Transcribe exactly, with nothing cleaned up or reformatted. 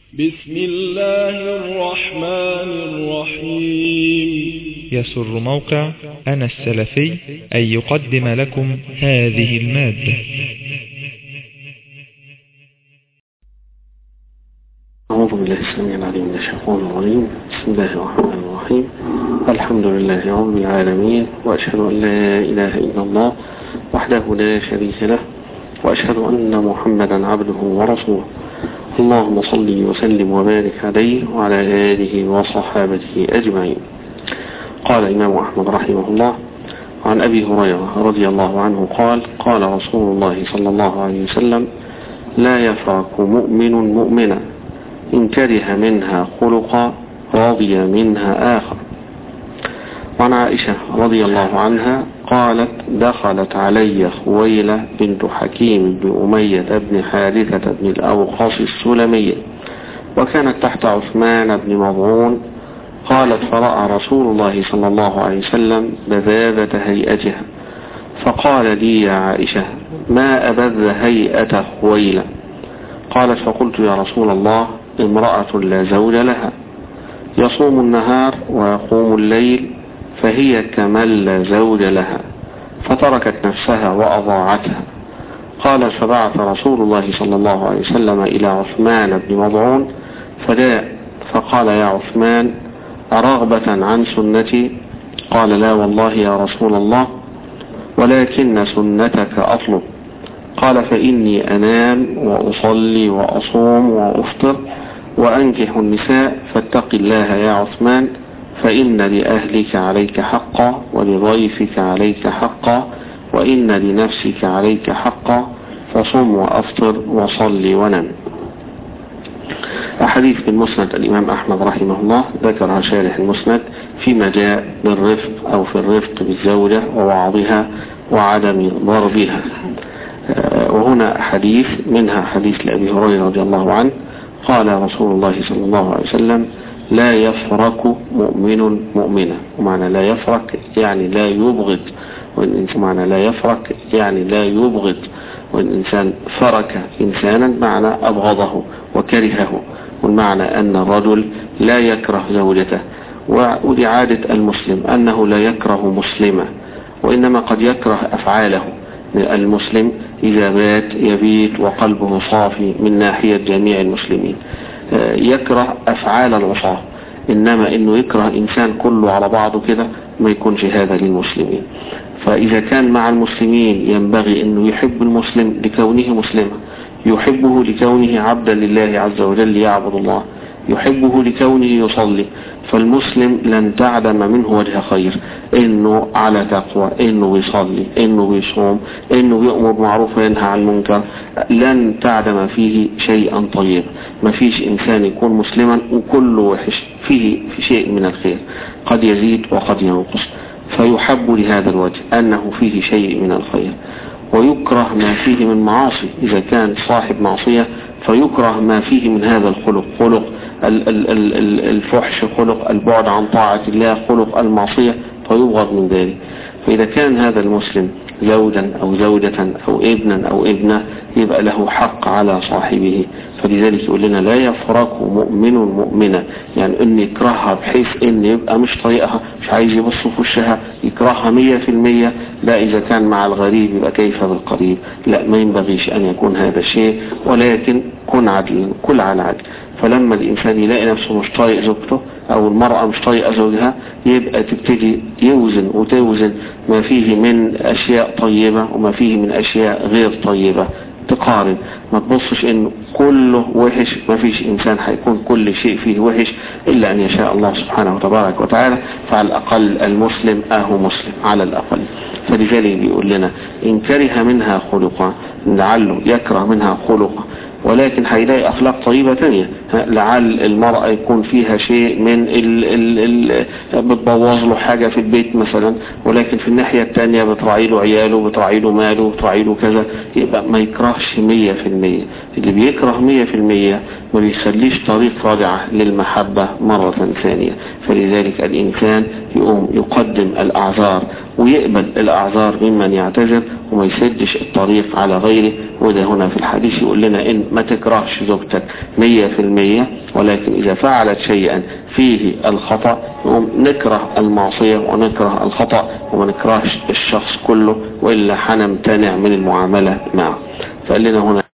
بسم الله الرحمن الرحيم. يسر موقع أنا السلفي أن يقدم لكم هذه المادة. أعوذ بالله السميع العليم من الشيطان الرجيم. بسم الله الرحمن الرحيم. الحمد لله رب العالمين، وأشهد أن لا إله إلا الله وحده لا شريك له، وأشهد أن محمدا عبده ورسوله. اللهم صل وسلم وبارك عليه وعلى آله وصحابته أجمعين. قال الإمام أحمد رحمه الله عن أبي هريرة رضي الله عنه قال: قال رسول الله صلى الله عليه وسلم: لا يفرق مؤمن مؤمنا إن كره منها خلقا رضي منها آخر. وعن عائشة رضي الله عنها قالت: دخلت علي خويلة بنت حكيم بن أمية بن حارثة بن الأوقاص السلمية، وكانت تحت عثمان بن مظعون. قالت: فرأى رسول الله صلى الله عليه وسلم بذاذة هيئتها، فقال لي: يا عائشة، ما أبذ هيئة خويلة؟ قالت: فقلت: يا رسول الله، امرأة لا زوج لها، يصوم النهار ويقوم الليل، فهي كمن لا زوج لها، فتركت نفسها وأضاعتها. قال: فبعث رسول الله صلى الله عليه وسلم إلى عثمان بن مظعون فجاء فقال: يا عثمان، أرغبة عن سنتي؟ قال: لا والله يا رسول الله، ولكن سنتك أطلب. قال: فإني أنام وأصلي وأصوم وأفطر وأنكح النساء، فاتق الله يا عثمان، فإن لأهلك عليك حقا، ولضيفك عليك حقا، وإن لنفسك عليك حقا، فصم وأفطر وصلي ونم. أحاديث في المسند الإمام أحمد رحمه الله ذكرها شارح المسند فيما جاء بالرفق أو في الرفق بالزوجة ووعظها وعدم ضربها. وهنا حديث منها حديث لأبي هريرة رضي الله عنه قال رسول الله صلى الله عليه وسلم: لا يفرق مؤمن مؤمنة. ومعنى لا يفرق يعني لا يبغض، ومعنى لا يفرق يعني لا يبغض. والإنسان فرك إنسانا معنى أبغضه وكرهه، والمعنى أن الرجل لا يكره زوجته. ودي عادة المسلم أنه لا يكره مسلمة، وإنما قد يكره أفعاله. المسلم إذا بات يبيت وقلبه صافي من ناحية جميع المسلمين، يكره أفعال العصاة، إنما إنه يكره إنسان كله على بعضه كده ما يكونش هذا للمسلمين. فإذا كان مع المسلمين ينبغي أنه يحب المسلم لكونه مسلما، يحبه لكونه عبدا لله عز وجل يعبد الله، يحبه لكونه يصلي. فالمسلم لن تعدم منه وجه خير، انه على تقوى، انه يصلي، انه يصوم، انه يأمر معروف وينهى عن المنكر، لن تعدم فيه شيئا طيب. ما فيش انسان يكون مسلما وكله وحش، فيه في شيء من الخير قد يزيد وقد ينقص، فيحب لهذا الوجه أنه فيه شيء من الخير. ويكره ما فيه من معاصي، إذا كان صاحب معصية فيكره ما فيه من هذا الخلق، خلق الفحش، خلق البعد عن طاعة الله، خلق المعصية، فيبغض من ذلك. فإذا كان هذا المسلم زوجا أو زوجة أو ابنا أو ابنة يبقى له حق على صاحبه. فلذلك يقول لنا: لا يفرق مؤمن مؤمنة، يعني ان يكرهها بحيث ان يبقى مش طريقها، مش عايز يبص في وشها، يكرهها مية في المية. لا، إذا كان مع الغريب يبقى كيف بالقريب؟ لا، ما ينبغيش أن يكون هذا الشيء، ولكن كن عدلا، كل على عدل. فلما الإنسان يلاقي نفسه مش طايق زوجته أو المرأة مش طايقة زوجها، يبقى تبتدي يوزن وتوزن ما فيه من أشياء طيبة وما فيه من أشياء غير طيبة، تقارن. ما تبصش إنه كله وحش، ما فيش إنسان هيكون كل شيء فيه وحش إلا أن يشاء الله سبحانه وتبارك وتعالى. فعلى الأقل المسلم أهو مسلم على الأقل. فلذلك بيقول لنا: إن كره منها خلقا، لعله يكره منها خلقا، ولكن هيلاقي أخلاق طيبة تانية. لعل المرأة يكون فيها شيء من ال ال ال بتبوظ له حاجة في البيت مثلا، ولكن في الناحية التانية بتراعي له عياله، بتراعي له ماله، بتراعي له كذا، يبقى ما يكرهش مية في المية. اللي بيكره مية في المية ما بيخليش طريق راجعة للمحبة مرة ثانية. فلذلك الإنسان يقوم يقدم الأعذار ويقبل الأعذار ممن يعتذر، وما يسدش الطريق على غيره. وده هنا في الحديث يقول لنا إن ما تكرهش زوجتك مية في المية، ولكن إذا فعلت شيئا فيه الخطأ نكره المعصية ونكره الخطأ وما نكرهش الشخص كله، وإلا حنمتنع من المعاملة معه. فقال لنا هنا